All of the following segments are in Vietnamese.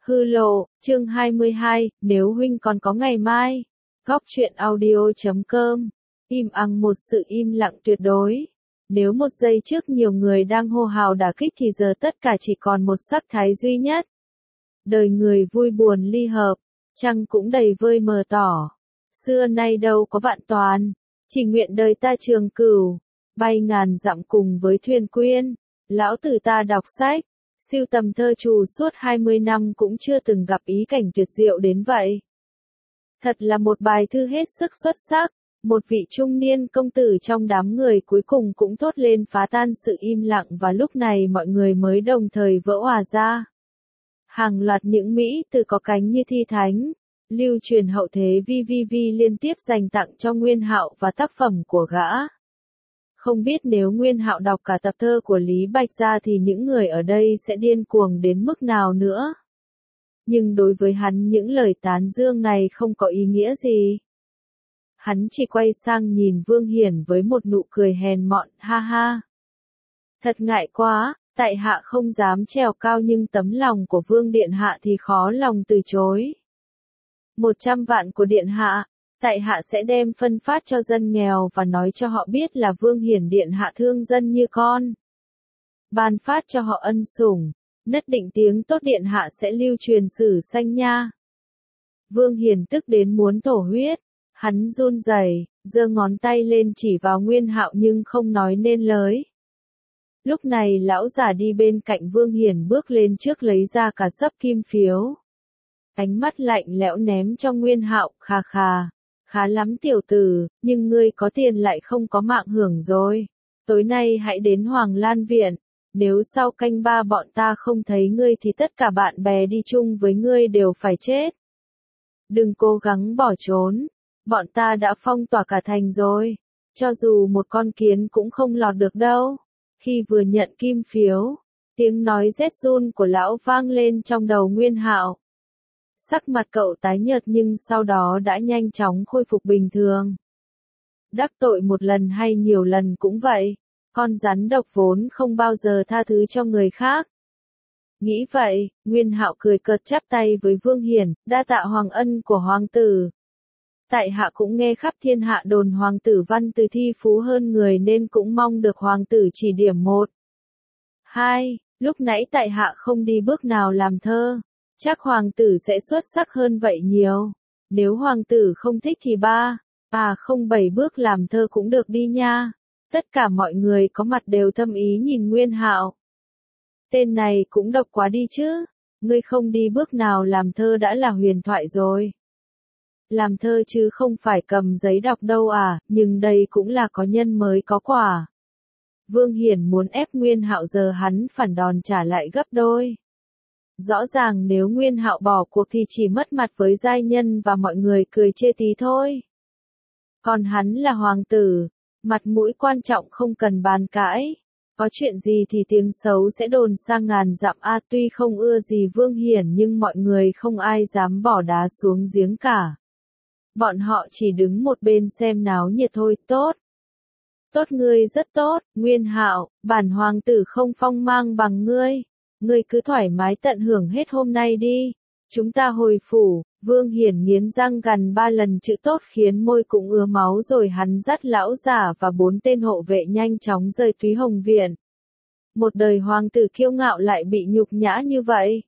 Hư lộ, chương 22, nếu huynh còn có ngày mai. Góc truyện audio.com. Im ắng một sự im lặng tuyệt đối. Nếu một giây trước nhiều người đang hô hào đả kích thì giờ tất cả chỉ còn một sắc thái duy nhất. Đời người vui buồn ly hợp, trăng cũng đầy vơi mờ tỏ. Xưa nay đâu có vạn toàn, chỉ nguyện đời ta trường cửu, bay ngàn dặm cùng với thuyền quyên. Lão tử ta đọc sách, sưu tầm thơ trù suốt 20 năm cũng chưa từng gặp ý cảnh tuyệt diệu đến vậy. Thật là một bài thư hết sức xuất sắc, một vị trung niên công tử trong đám người cuối cùng cũng thốt lên phá tan sự im lặng và lúc này mọi người mới đồng thời vỡ òa ra. Hàng loạt những mỹ từ có cánh như thi thánh, lưu truyền hậu thế VVV liên tiếp dành tặng cho Nguyên Hạo và tác phẩm của gã. Không biết nếu Nguyên Hạo đọc cả tập thơ của Lý Bạch ra thì những người ở đây sẽ điên cuồng đến mức nào nữa. Nhưng đối với hắn những lời tán dương này không có ý nghĩa gì. Hắn chỉ quay sang nhìn Vương Hiển với một nụ cười hèn mọn, ha ha. Thật ngại quá, tại hạ không dám trèo cao nhưng tấm lòng của Vương Điện Hạ thì khó lòng từ chối. 100 vạn của Điện Hạ, tại hạ sẽ đem phân phát cho dân nghèo và nói cho họ biết là Vương Hiển Điện Hạ thương dân như con. Ban phát cho họ ân sủng, nhất định tiếng tốt Điện Hạ sẽ lưu truyền sử sanh nha. Vương Hiển tức đến muốn thổ huyết, hắn run rẩy, giơ ngón tay lên chỉ vào Nguyên Hạo nhưng không nói nên lời. Lúc này lão già đi bên cạnh Vương Hiển bước lên trước lấy ra cả xấp kim phiếu. Ánh mắt lạnh lẽo ném cho Nguyên Hạo, khà khà. Khá lắm tiểu tử, nhưng ngươi có tiền lại không có mạng hưởng rồi. Tối nay hãy đến Hoàng Lan Viện. Nếu sau canh ba bọn ta không thấy ngươi thì tất cả bạn bè đi chung với ngươi đều phải chết. Đừng cố gắng bỏ trốn. Bọn ta đã phong tỏa cả thành rồi. Cho dù một con kiến cũng không lọt được đâu. Khi vừa nhận kim phiếu, tiếng nói rét run của lão vang lên trong đầu Nguyên Hạo. Sắc mặt cậu tái nhợt nhưng sau đó đã nhanh chóng khôi phục bình thường. Đắc tội một lần hay nhiều lần cũng vậy, con rắn độc vốn không bao giờ tha thứ cho người khác. Nghĩ vậy, Nguyên Hạo cười cợt chắp tay với Vương Hiển, đa tạ hoàng ân của hoàng tử. Tại hạ cũng nghe khắp thiên hạ đồn hoàng tử văn từ thi phú hơn người nên cũng mong được hoàng tử chỉ điểm 1. 2. Lúc nãy tại hạ không đi bước nào làm thơ. Chắc hoàng tử sẽ xuất sắc hơn vậy nhiều. Nếu hoàng tử không thích thì 3, không 7 bước làm thơ cũng được đi nha. Tất cả mọi người có mặt đều thâm ý nhìn Nguyên Hạo. Tên này cũng độc quá đi chứ. Ngươi không đi bước nào làm thơ đã là huyền thoại rồi. Làm thơ chứ không phải cầm giấy đọc đâu nhưng đây cũng là có nhân mới có quả. Vương Hiển muốn ép Nguyên Hạo giờ hắn phản đòn trả lại gấp đôi. Rõ ràng nếu Nguyên Hạo bỏ cuộc thì chỉ mất mặt với giai nhân và mọi người cười chê tí thôi. Còn hắn là hoàng tử, mặt mũi quan trọng không cần bàn cãi. Có chuyện gì thì tiếng xấu sẽ đồn sang ngàn dặm tuy không ưa gì Vương Hiển nhưng mọi người không ai dám bỏ đá xuống giếng cả. Bọn họ chỉ đứng một bên xem náo nhiệt thôi, tốt. Tốt ngươi rất tốt, Nguyên Hạo, bản hoàng tử không phong mang bằng ngươi. Ngươi cứ thoải mái tận hưởng hết hôm nay đi. Chúng ta hồi phủ, Vương Hiển nghiến răng gần 3 lần chữ tốt khiến môi cũng ứa máu rồi hắn dắt lão giả và 4 tên hộ vệ nhanh chóng rời Túy Hồng Viện. Một đời hoàng tử kiêu ngạo lại bị nhục nhã như vậy.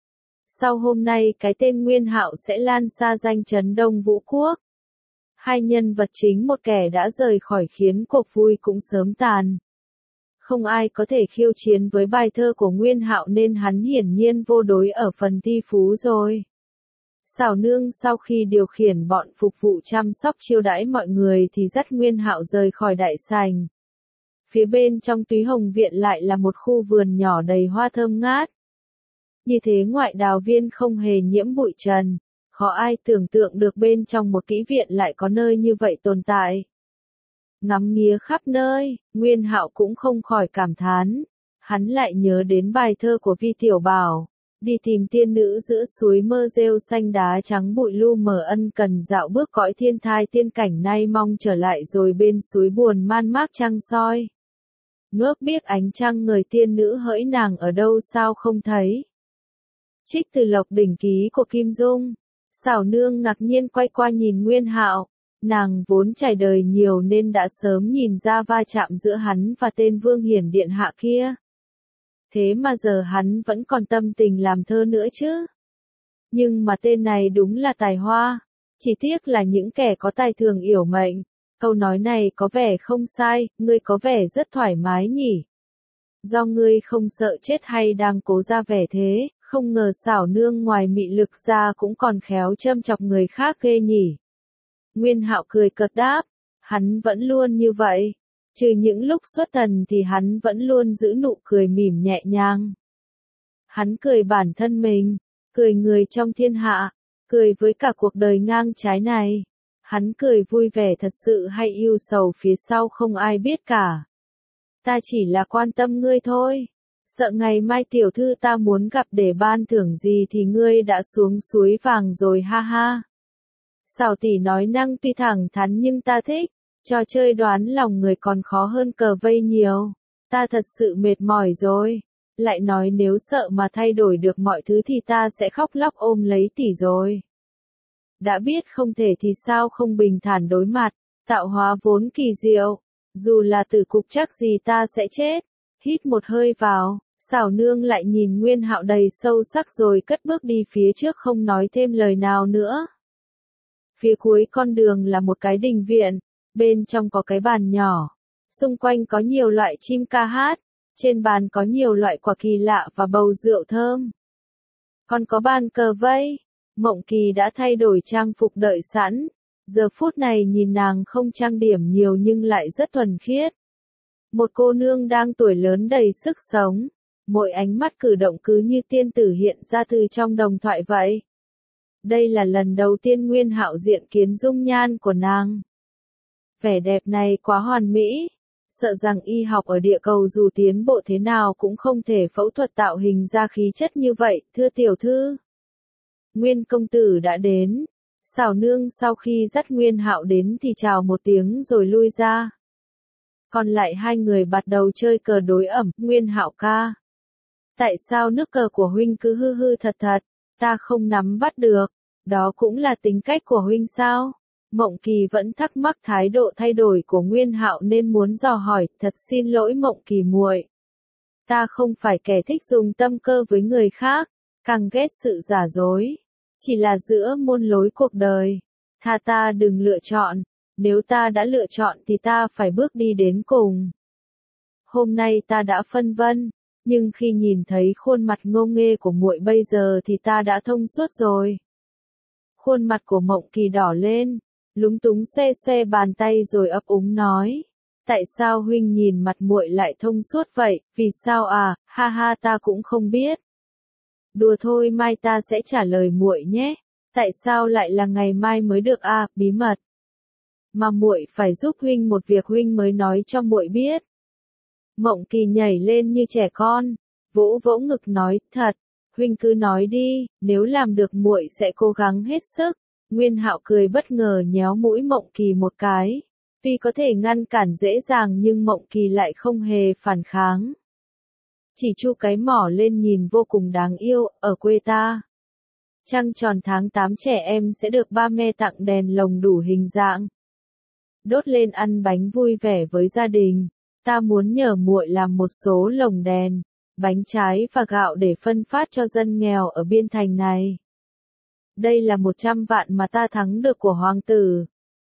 Sau hôm nay cái tên Nguyên Hạo sẽ lan xa danh chấn Đông Vũ Quốc. Hai nhân vật chính một kẻ đã rời khỏi khiến cuộc vui cũng sớm tàn. Không ai có thể khiêu chiến với bài thơ của Nguyên Hạo nên hắn hiển nhiên vô đối ở phần thi phú rồi. Xảo Nương sau khi điều khiển bọn phục vụ chăm sóc chiêu đãi mọi người thì dắt Nguyên Hạo rời khỏi đại sảnh. Phía bên trong Túy Hồng Viện lại là một khu vườn nhỏ đầy hoa thơm ngát. Như thế ngoại đào viên không hề nhiễm bụi trần, khó ai tưởng tượng được bên trong một kỹ viện lại có nơi như vậy tồn tại. Ngắm nghía khắp nơi, Nguyên Hạo cũng không khỏi cảm thán. Hắn lại nhớ đến bài thơ của Vi Tiểu Bảo. Đi tìm tiên nữ giữa suối mơ rêu xanh đá trắng bụi lu mờ ân cần dạo bước cõi thiên thai tiên cảnh nay mong trở lại rồi bên suối buồn man mác trăng soi. Nước biếc ánh trăng người tiên nữ hỡi nàng ở đâu sao không thấy. Trích từ Lộc Đỉnh Ký của Kim Dung. Xảo Nương ngạc nhiên quay qua nhìn Nguyên Hạo, nàng vốn trải đời nhiều nên đã sớm nhìn ra va chạm giữa hắn và tên Vương Hiển điện hạ kia. Thế mà giờ hắn vẫn còn tâm tình làm thơ nữa chứ. Nhưng mà tên này đúng là tài hoa, chỉ tiếc là những kẻ có tài thường yểu mệnh. Câu nói này có vẻ không sai, ngươi có vẻ rất thoải mái nhỉ. Do ngươi không sợ chết hay đang cố ra vẻ thế, không ngờ Xảo Nương ngoài mị lực ra cũng còn khéo châm chọc người khác ghê nhỉ. Nguyên Hạo cười cợt đáp, hắn vẫn luôn như vậy, trừ những lúc xuất thần thì hắn vẫn luôn giữ nụ cười mỉm nhẹ nhàng. Hắn cười bản thân mình, cười người trong thiên hạ, cười với cả cuộc đời ngang trái này. Hắn cười vui vẻ thật sự hay ưu sầu phía sau không ai biết cả. Ta chỉ là quan tâm ngươi thôi. Sợ ngày mai tiểu thư ta muốn gặp để ban thưởng gì thì ngươi đã xuống suối vàng rồi ha ha. Xảo tỷ nói năng tuy thẳng thắn nhưng ta thích. Trò chơi đoán lòng người còn khó hơn cờ vây nhiều. Ta thật sự mệt mỏi rồi. Lại nói nếu sợ mà thay đổi được mọi thứ thì ta sẽ khóc lóc ôm lấy tỷ rồi. Đã biết không thể thì sao không bình thản đối mặt, tạo hóa vốn kỳ diệu. Dù là tử cục chắc gì ta sẽ chết. Hít một hơi vào, Xảo Nương lại nhìn Nguyên Hạo đầy sâu sắc rồi cất bước đi phía trước không nói thêm lời nào nữa. Phía cuối con đường là một cái đình viện, bên trong có cái bàn nhỏ. Xung quanh có nhiều loại chim ca hát, trên bàn có nhiều loại quả kỳ lạ và bầu rượu thơm. Còn có bàn cờ vây, Mộng Kỳ đã thay đổi trang phục đợi sẵn. Giờ phút này nhìn nàng không trang điểm nhiều nhưng lại rất thuần khiết. Một cô nương đang tuổi lớn đầy sức sống, mỗi ánh mắt cử động cứ như tiên tử hiện ra từ trong đồng thoại vậy. Đây là lần đầu tiên Nguyên Hạo diện kiến dung nhan của nàng. Vẻ đẹp này quá hoàn mỹ, sợ rằng y học ở địa cầu dù tiến bộ thế nào cũng không thể phẫu thuật tạo hình ra khí chất như vậy, thưa tiểu thư. Nguyên công tử đã đến. Xảo Nương sau khi dắt Nguyên Hạo đến thì chào một tiếng rồi lui ra. Còn lại hai người bắt đầu chơi cờ đối ẩm. Nguyên Hạo ca, tại sao nước cờ của huynh cứ hư hư thật thật, ta không nắm bắt được, đó cũng là tính cách của huynh sao? Mộng Kỳ vẫn thắc mắc thái độ thay đổi của Nguyên Hạo nên muốn dò hỏi, thật xin lỗi Mộng Kỳ muội. Ta không phải kẻ thích dùng tâm cơ với người khác, càng ghét sự giả dối. Chỉ là giữa muôn lối cuộc đời, tha ta đừng lựa chọn, nếu ta đã lựa chọn thì ta phải bước đi đến cùng. Hôm nay ta đã phân vân, nhưng khi nhìn thấy khuôn mặt ngô nghê của muội bây giờ thì ta đã thông suốt rồi. Khuôn mặt của Mộng Kỳ đỏ lên, lúng túng xoe xoe bàn tay rồi ấp úng nói, tại sao huynh nhìn mặt muội lại thông suốt vậy, vì sao à, ha ha ta cũng không biết. Đùa thôi mai ta sẽ trả lời muội nhé, tại sao lại là ngày mai mới được à, bí mật. Mà muội phải giúp huynh một việc huynh mới nói cho muội biết. Mộng Kỳ nhảy lên như trẻ con, vỗ vỗ ngực nói, thật, huynh cứ nói đi, nếu làm được muội sẽ cố gắng hết sức. Nguyên Hạo cười bất ngờ nhéo mũi Mộng Kỳ một cái. Tuy có thể ngăn cản dễ dàng nhưng Mộng Kỳ lại không hề phản kháng. Chỉ chu cái mỏ lên nhìn vô cùng đáng yêu, ở quê ta. Trăng tròn tháng 8 trẻ em sẽ được ba mẹ tặng đèn lồng đủ hình dạng. Đốt lên ăn bánh vui vẻ với gia đình. Ta muốn nhờ muội làm một số lồng đèn, bánh trái và gạo để phân phát cho dân nghèo ở biên thành này. Đây là 100 vạn mà ta thắng được của hoàng tử.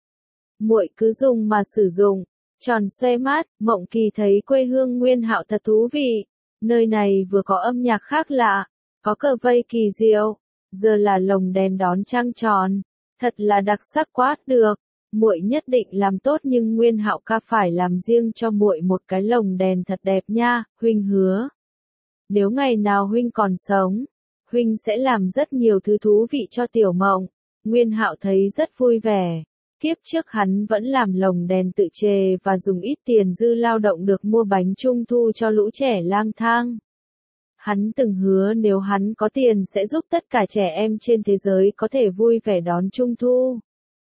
Muội cứ dùng mà sử dụng. Tròn xoe mắt, Mộng Kỳ thấy quê hương Nguyên Hạo thật thú vị. Nơi này vừa có âm nhạc khác lạ, có cờ vây kỳ diệu, giờ là lồng đèn đón trăng tròn, thật là đặc sắc quá, được. Muội nhất định làm tốt nhưng Nguyên Hạo ca phải làm riêng cho muội một cái lồng đèn thật đẹp nha, huynh hứa. Nếu ngày nào huynh còn sống, huynh sẽ làm rất nhiều thứ thú vị cho Tiểu Mộng. Nguyên Hạo thấy rất vui vẻ. Kiếp trước hắn vẫn làm lồng đèn tự chề và dùng ít tiền dư lao động được mua bánh trung thu cho lũ trẻ lang thang. Hắn từng hứa nếu hắn có tiền sẽ giúp tất cả trẻ em trên thế giới có thể vui vẻ đón trung thu.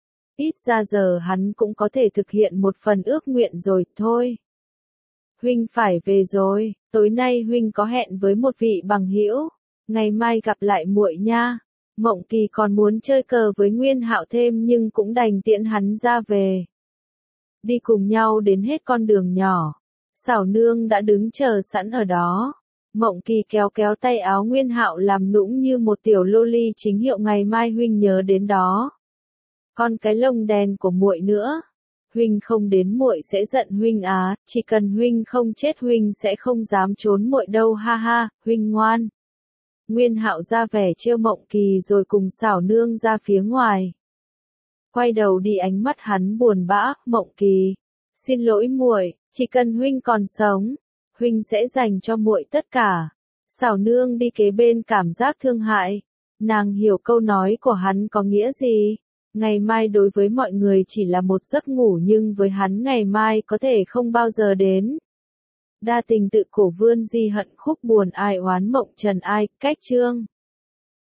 Ít ra giờ hắn cũng có thể thực hiện một phần ước nguyện rồi, thôi. Huynh phải về rồi, tối nay huynh có hẹn với một vị bằng hữu. Ngày mai gặp lại muội nha. Mộng Kỳ còn muốn chơi cờ với Nguyên Hạo thêm nhưng cũng đành tiễn hắn ra về. Đi cùng nhau đến hết con đường nhỏ. Xảo Nương đã đứng chờ sẵn ở đó. Mộng Kỳ kéo kéo tay áo Nguyên Hạo làm nũng như một tiểu lô ly chính hiệu ngày mai huynh nhớ đến đó. Con cái lông đèn của muội nữa. Huynh không đến muội sẽ giận huynh á, chỉ cần huynh không chết huynh sẽ không dám trốn muội đâu ha ha, huynh ngoan. Nguyên Hạo ra vẻ trêu Mộng Kỳ rồi cùng Xảo Nương ra phía ngoài. Quay đầu đi ánh mắt hắn buồn bã, Mộng Kỳ. Xin lỗi muội, chỉ cần huynh còn sống, huynh sẽ dành cho muội tất cả. Xảo Nương đi kế bên cảm giác thương hại. Nàng hiểu câu nói của hắn có nghĩa gì. Ngày mai đối với mọi người chỉ là một giấc ngủ nhưng với hắn ngày mai có thể không bao giờ đến. Đa tình tự cổ vươn di hận khúc buồn ai oán mộng trần ai, cách chương.